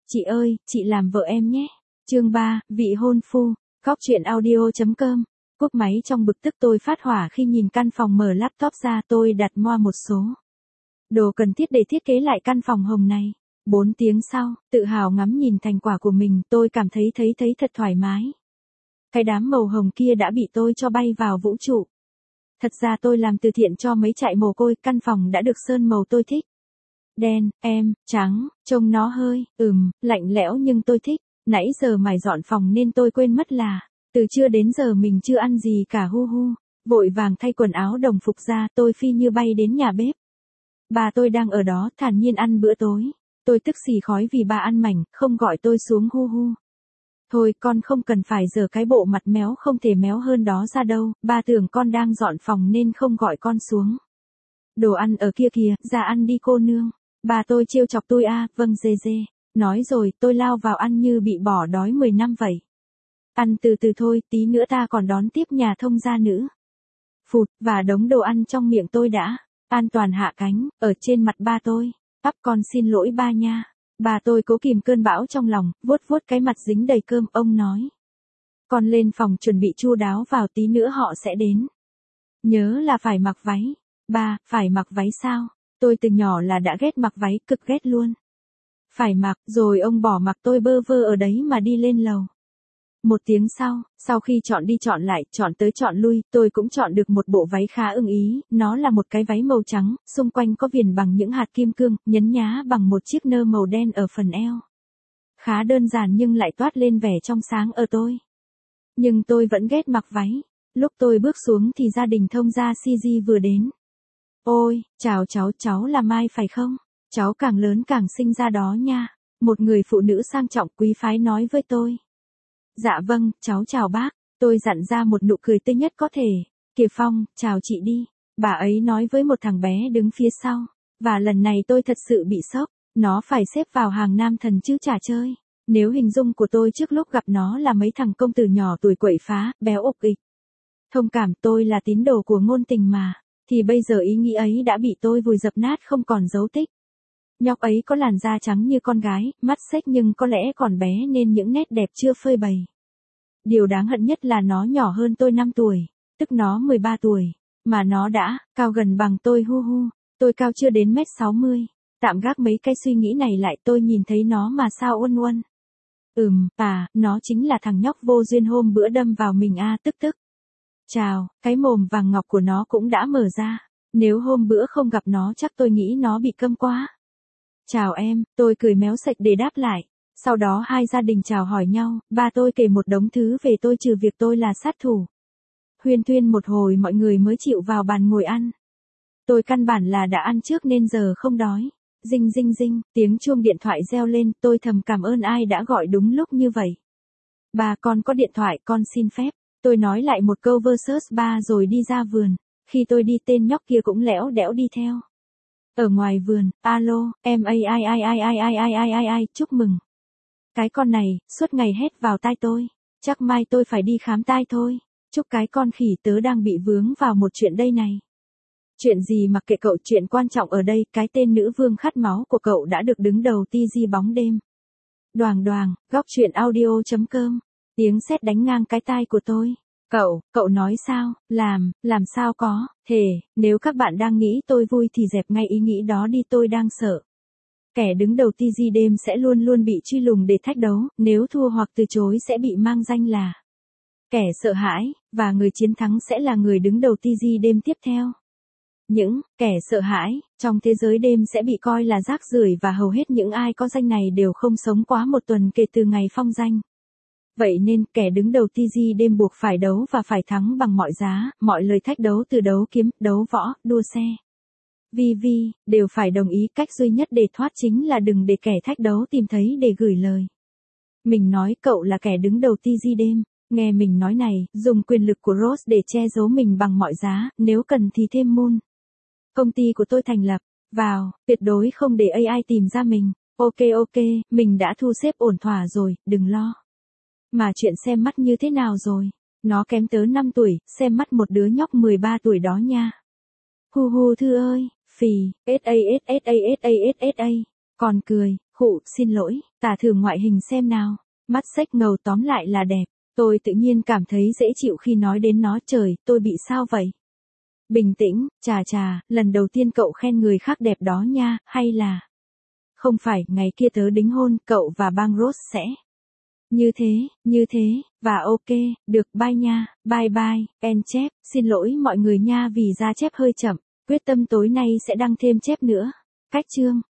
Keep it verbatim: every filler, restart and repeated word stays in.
Chị ơi, chị làm vợ em nhé. Chương ba, vị hôn phu. Góc truyện audio.com. Cúp máy trong bực tức tôi phát hỏa khi nhìn căn phòng mở laptop ra, tôi đặt moa một số đồ cần thiết để thiết kế lại căn phòng hồng này. Bốn tiếng sau, tự hào ngắm nhìn thành quả của mình, tôi cảm thấy thấy thấy thật thoải mái. Cái đám màu hồng kia đã bị tôi cho bay vào vũ trụ. Thật ra tôi làm từ thiện cho mấy trại mồ côi, căn phòng đã được sơn màu tôi thích. Đen, em, trắng, trông nó hơi, ừm, lạnh lẽo nhưng tôi thích. Nãy giờ mải dọn phòng nên tôi quên mất là, từ trưa đến giờ mình chưa ăn gì cả hu hu. Vội vàng thay quần áo đồng phục ra, tôi phi như bay đến nhà bếp. Bà tôi đang ở đó thản nhiên ăn bữa tối. Tôi tức xì khói vì bà ăn mảnh, không gọi tôi xuống hu hu. Thôi con không cần phải giở cái bộ mặt méo không thể méo hơn đó ra đâu, bà tưởng con đang dọn phòng nên không gọi con xuống. Đồ ăn ở kia kìa, ra ăn đi cô nương. Bà tôi trêu chọc tôi à, vâng dê dê. Nói rồi tôi lao vào ăn như bị bỏ đói mười năm vậy. Ăn từ từ thôi, tí nữa ta còn đón tiếp nhà thông gia nữ. Phụt, và đống đồ ăn trong miệng tôi đã an toàn hạ cánh, ở trên mặt ba tôi. Ắp con xin lỗi ba nha. Bà tôi cố kìm cơn bão trong lòng, vuốt vuốt cái mặt dính đầy cơm, ông nói. Con lên phòng chuẩn bị chu đáo vào, tí nữa họ sẽ đến. Nhớ là phải mặc váy. Ba, phải mặc váy sao? Tôi từ nhỏ là đã ghét mặc váy, cực ghét luôn. Phải mặc, rồi ông bỏ mặc tôi bơ vơ ở đấy mà đi lên lầu. Một tiếng sau, sau khi chọn đi chọn lại, chọn tới chọn lui, tôi cũng chọn được một bộ váy khá ưng ý, nó là một cái váy màu trắng, xung quanh có viền bằng những hạt kim cương, nhấn nhá bằng một chiếc nơ màu đen ở phần eo. Khá đơn giản nhưng lại toát lên vẻ trong sáng ở tôi. Nhưng tôi vẫn ghét mặc váy. Lúc tôi bước xuống thì gia đình thông gia xê giê vừa đến. Ôi, chào cháu, cháu là Mai phải không? Cháu càng lớn càng xinh ra đó nha. Một người phụ nữ sang trọng quý phái nói với tôi. Dạ vâng, cháu chào bác. Tôi dặn ra một nụ cười tươi nhất có thể. Kìa Phong, chào chị đi. Bà ấy nói với một thằng bé đứng phía sau. Và lần này tôi thật sự bị sốc. Nó phải xếp vào hàng nam thần chứ chả chơi. Nếu hình dung của tôi trước lúc gặp nó là mấy thằng công tử nhỏ tuổi quậy phá, béo ục ịch. Thông cảm, tôi là tín đồ của ngôn tình mà. Thì bây giờ ý nghĩ ấy đã bị tôi vùi dập nát không còn dấu tích. Nhóc ấy có làn da trắng như con gái, mắt xếch nhưng có lẽ còn bé nên những nét đẹp chưa phơi bày. Điều đáng hận nhất là nó nhỏ hơn tôi năm tuổi, tức nó mười ba tuổi, mà nó đã cao gần bằng tôi hu hu. Tôi cao chưa đến mét sáu mươi. Tạm gác mấy cái suy nghĩ này lại, tôi nhìn thấy nó mà sao uân uân. Ừm, à, nó chính là thằng nhóc vô duyên hôm bữa đâm vào mình a à, tức tức. Chào, cái mồm vàng ngọc của nó cũng đã mở ra. Nếu hôm bữa không gặp nó chắc tôi nghĩ nó bị câm quá. Chào em, tôi cười méo sạch để đáp lại. Sau đó hai gia đình chào hỏi nhau, ba tôi kể một đống thứ về tôi trừ việc tôi là sát thủ. Huyên thuyên một hồi mọi người mới chịu vào bàn ngồi ăn. Tôi căn bản là đã ăn trước nên giờ không đói. Dinh dinh dinh, tiếng chuông điện thoại reo lên, tôi thầm cảm ơn ai đã gọi đúng lúc như vậy. Bà con có điện thoại, con xin phép. Tôi nói lại một câu versus ba rồi đi ra vườn. Khi tôi đi tên nhóc kia cũng lẽo đẽo đi theo. Ở ngoài vườn, alo, em ai ai ai ai ai ai ai ai ai ai, chúc mừng. Cái con này, suốt ngày hét vào tai tôi. Chắc mai tôi phải đi khám tai thôi. Chúc cái con khỉ, tớ đang bị vướng vào một chuyện đây này. Chuyện gì mặc kệ cậu, chuyện quan trọng ở đây, cái tên nữ vương khát máu của cậu đã được đứng đầu ti gi bóng đêm. Đoàng đoàng, góc truyện audio.com. Tiếng sét đánh ngang cái tai của tôi. Cậu, cậu nói sao, làm, làm sao có, thề, nếu các bạn đang nghĩ tôi vui thì dẹp ngay ý nghĩ đó đi, tôi đang sợ. Kẻ đứng đầu ti gi đêm sẽ luôn luôn bị truy lùng để thách đấu, nếu thua hoặc từ chối sẽ bị mang danh là kẻ sợ hãi, và người chiến thắng sẽ là người đứng đầu ti gi đêm tiếp theo. Những kẻ sợ hãi trong thế giới đêm sẽ bị coi là rác rưởi và hầu hết những ai có danh này đều không sống quá một tuần kể từ ngày phong danh. Vậy nên, kẻ đứng đầu ti gi đêm buộc phải đấu và phải thắng bằng mọi giá, mọi lời thách đấu từ đấu kiếm, đấu võ, đua xe. vê vê, đều phải đồng ý, cách duy nhất để thoát chính là đừng để kẻ thách đấu tìm thấy để gửi lời. Mình nói cậu là kẻ đứng đầu ti gi đêm, nghe mình nói này, dùng quyền lực của Rose để che giấu mình bằng mọi giá, nếu cần thì thêm Moon. Công ty của tôi thành lập, vào, tuyệt đối không để a i tìm ra mình, ok ok, mình đã thu xếp ổn thỏa rồi, đừng lo. Mà chuyện xem mắt như thế nào rồi? Nó kém tớ năm tuổi, xem mắt một đứa nhóc mười ba tuổi đó nha. Hu hu thư ơi, phì, sa sa sa sa sa, còn cười, Khụ, xin lỗi, tả thử ngoại hình xem nào. Mắt xếch ngầu tóm lại là đẹp. Tôi tự nhiên cảm thấy dễ chịu khi nói đến nó. Trời, tôi bị sao vậy? Bình tĩnh, chà chà, lần đầu tiên cậu khen người khác đẹp đó nha, hay là... Không phải, ngày kia tớ đính hôn, cậu và bang Rose sẽ... Như thế, như thế, và ok, được, bye nha, bye bye, en chép, xin lỗi mọi người nha vì ra chép hơi chậm, quyết tâm tối nay sẽ đăng thêm chép nữa. Cách chương